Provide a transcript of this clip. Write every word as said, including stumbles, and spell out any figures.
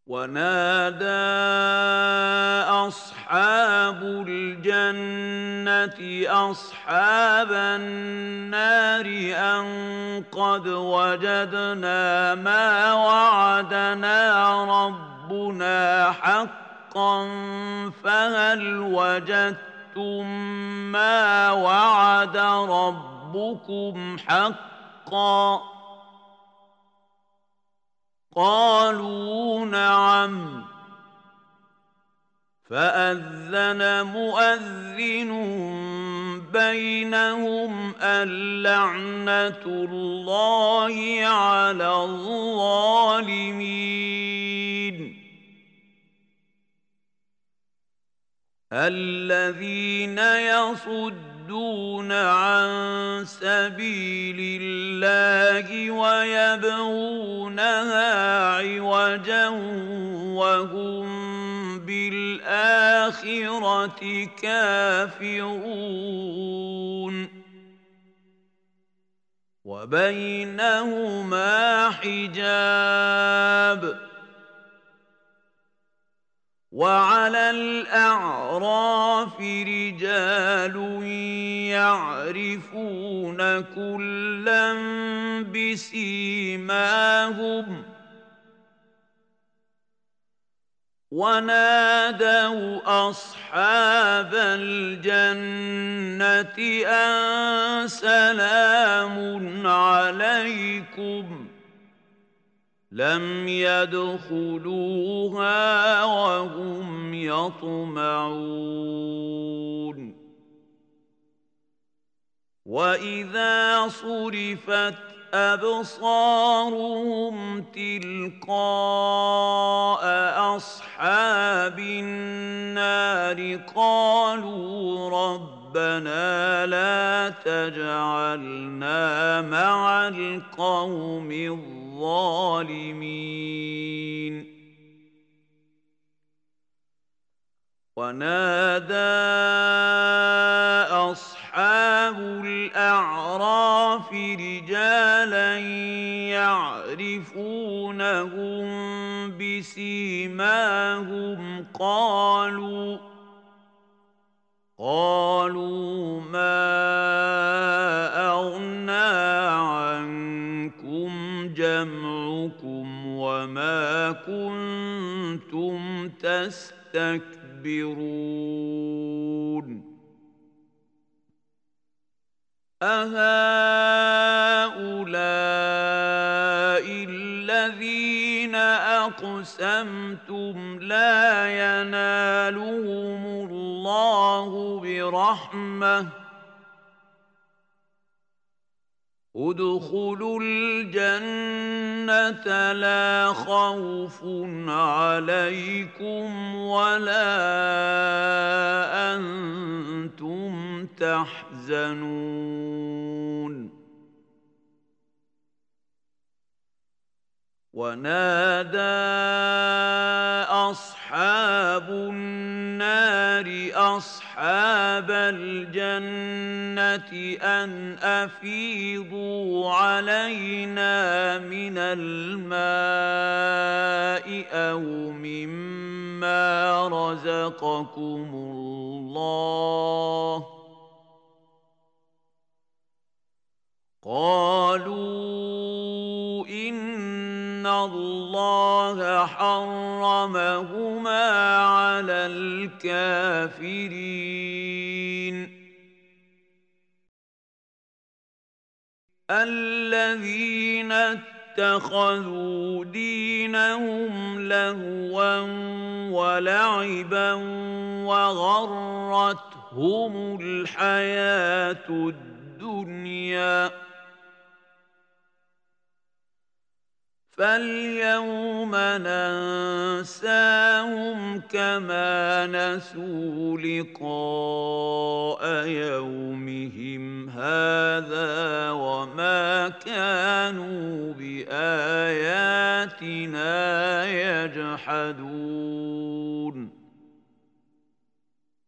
ونادى أصحاب الجنة أصحاب النار أن قد وجدنا ما وعدنا ربنا حقا فهل وجدتم ما وعد ربكم حقا قالوا نعم فأذن مؤذن بينهم اللعنة الله على الظالمين الذين يصدون عن سبيل الله ويبغونها عوجا وهم بالآخرة كافرون وبينهما حجاب وعلى الأعراف رجال يعرفون كلا بسيماهم ونادوا أصحاب الجنة أن سلام عليكم لم يدخلوها وهم يطمعون وإذا صرفت أبصارهم تلقاء أصحاب النار قالوا ربنا لا تجعلنا مع القوم الظالمين ونادى أصحاب الأعراف رجالا يعرفونهم بسيماهم قالوا قالوا ما أغنى عنكم جمعكم وما كنتم تستكبرون أهؤلاء الذين أقسمتم لا ينالهم الله برحمة ادخلوا الجنة لا خوف عليكم ولا أنتم تحزنون ونادى أصحاب النار أصحاب الجنة أن أفيضوا علينا من الماء أو مما رزقكم الله قالوا إن الله حرمهما على الكافرين الذين اتخذوا دينهم لهوا ولعبا وغرتهم الحياة الدنيا فاليوم ننساهم كما نسوا لقاء يومهم